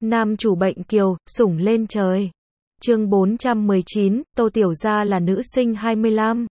Nam chủ bệnh kiều, sủng lên trời. Chương 419, Tô Tiểu Gia là nữ sinh 25.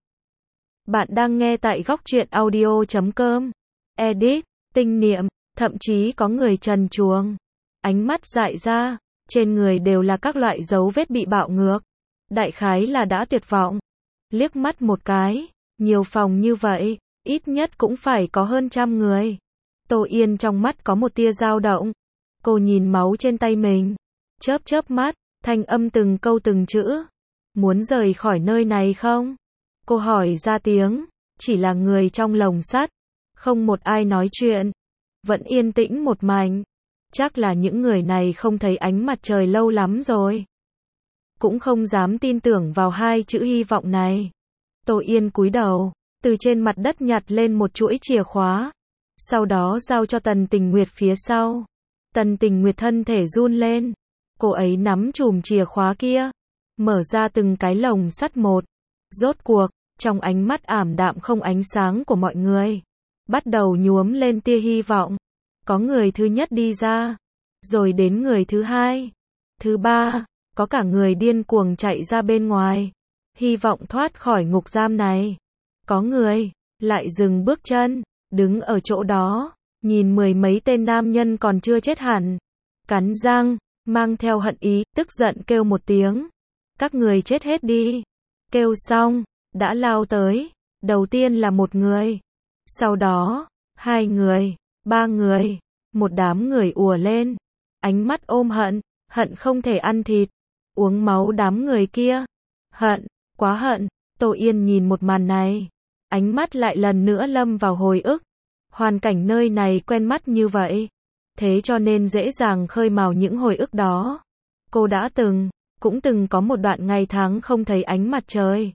Bạn đang nghe tại góc truyện audio.com. Edit, tinh niệm, thậm chí có người trần truồng. Ánh mắt dại ra, trên người đều là các loại dấu vết bị bạo ngược. Đại khái là đã tuyệt vọng. Liếc mắt một cái, nhiều phòng như vậy, ít nhất cũng phải có hơn 100 người. Tô Yên trong mắt có một tia dao động. Cô nhìn máu trên tay mình, chớp mắt, thanh âm từng câu từng chữ. Muốn rời khỏi nơi này không? Cô hỏi ra tiếng, chỉ là người trong lồng sắt, không một ai nói chuyện. Vẫn yên tĩnh một mảnh. Chắc là những người này không thấy ánh mặt trời lâu lắm rồi. Cũng không dám tin tưởng vào hai chữ hy vọng này. Tô Yên cúi đầu, từ trên mặt đất nhặt lên một chuỗi chìa khóa. Sau đó giao cho Tần Tình Nguyệt phía sau. Tần Tình Nguyệt thân thể run lên. Cô ấy nắm chùm chìa khóa kia, mở ra từng cái lồng sắt một. Rốt cuộc, trong ánh mắt ảm đạm không ánh sáng của mọi người, bắt đầu nhuốm lên tia hy vọng. Có người thứ nhất đi ra, rồi đến người thứ hai, thứ ba, có cả người điên cuồng chạy ra bên ngoài, hy vọng thoát khỏi ngục giam này. Có người lại dừng bước chân, đứng ở chỗ đó, nhìn mười mấy tên nam nhân còn chưa chết hẳn, cắn răng, mang theo hận ý, tức giận kêu một tiếng. Các người chết hết đi. Kêu xong, đã lao tới. Đầu tiên là một người, sau đó, 2 người, 3 người, một đám người ùa lên. Ánh mắt ôm hận, hận không thể ăn thịt, uống máu đám người kia. Hận, quá hận. Tô Yên nhìn một màn này, ánh mắt lại lần nữa lâm vào hồi ức. Hoàn cảnh nơi này quen mắt như vậy, thế cho nên dễ dàng khơi mào những hồi ức đó. Cô đã cũng từng có một đoạn ngày tháng không thấy ánh mặt trời.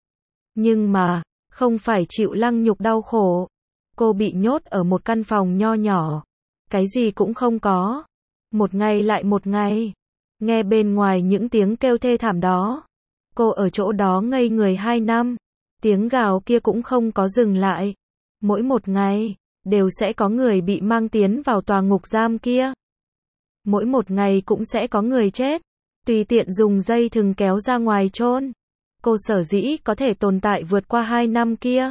Nhưng mà, không phải chịu lăng nhục đau khổ. Cô bị nhốt ở một căn phòng nho nhỏ. Cái gì cũng không có. Một ngày lại một ngày. Nghe bên ngoài những tiếng kêu thê thảm đó. Cô ở chỗ đó ngây người 2 năm. Tiếng gào kia cũng không có dừng lại. Mỗi một ngày, đều sẽ có người bị mang tiến vào tòa ngục giam kia. Mỗi một ngày cũng sẽ có người chết, tùy tiện dùng dây thừng kéo ra ngoài chôn. Cô sở dĩ có thể tồn tại vượt qua 2 năm kia,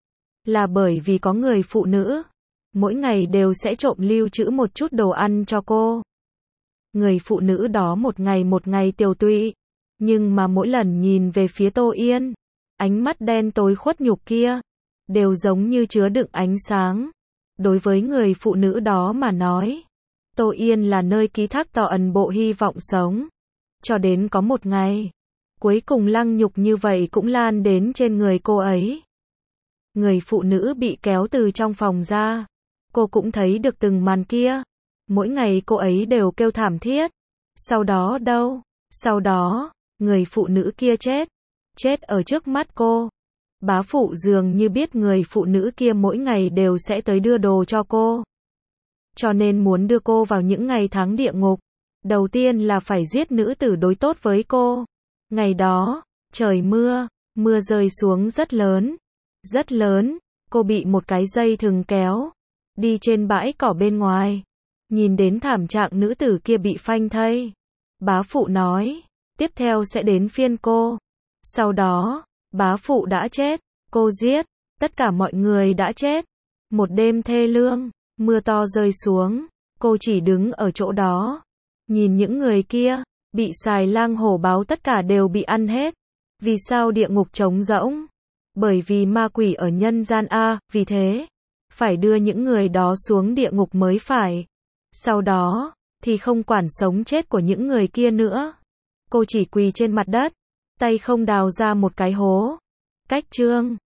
là bởi vì có người phụ nữ, mỗi ngày đều sẽ trộm lưu trữ một chút đồ ăn cho cô. Người phụ nữ đó một ngày tiều tụy, nhưng mà mỗi lần nhìn về phía Tô Yên, ánh mắt đen tối khuất nhục kia, đều giống như chứa đựng ánh sáng. Đối với người phụ nữ đó mà nói, Tô Yên là nơi ký thác to ẩn bộ hy vọng sống. Cho đến có một ngày, cuối cùng lăng nhục như vậy cũng lan đến trên người cô ấy. Người phụ nữ bị kéo từ trong phòng ra. Cô cũng thấy được từng màn kia. Mỗi ngày cô ấy đều kêu thảm thiết. Sau đó đâu? Sau đó, người phụ nữ kia chết. Chết ở trước mắt cô. Bá phụ dường như biết người phụ nữ kia mỗi ngày đều sẽ tới đưa đồ cho cô. Cho nên muốn đưa cô vào những ngày tháng địa ngục. Đầu tiên là phải giết nữ tử đối tốt với cô. Ngày đó, trời mưa, mưa rơi xuống rất lớn. Rất lớn, cô bị một cái dây thừng kéo. Đi trên bãi cỏ bên ngoài. Nhìn đến thảm trạng nữ tử kia bị phanh thây. Bá phụ nói, tiếp theo sẽ đến phiên cô. Sau đó, bá phụ đã chết, cô giết, tất cả mọi người đã chết. Một đêm thê lương, mưa to rơi xuống, cô chỉ đứng ở chỗ đó. Nhìn những người kia, bị xài lang hổ báo tất cả đều bị ăn hết. Vì sao địa ngục trống rỗng? Bởi vì ma quỷ ở nhân gian a, vì thế, phải đưa những người đó xuống địa ngục mới phải. Sau đó, thì không quản sống chết của những người kia nữa. Cô chỉ quỳ trên mặt đất, tay không đào ra một cái hố. Cách chương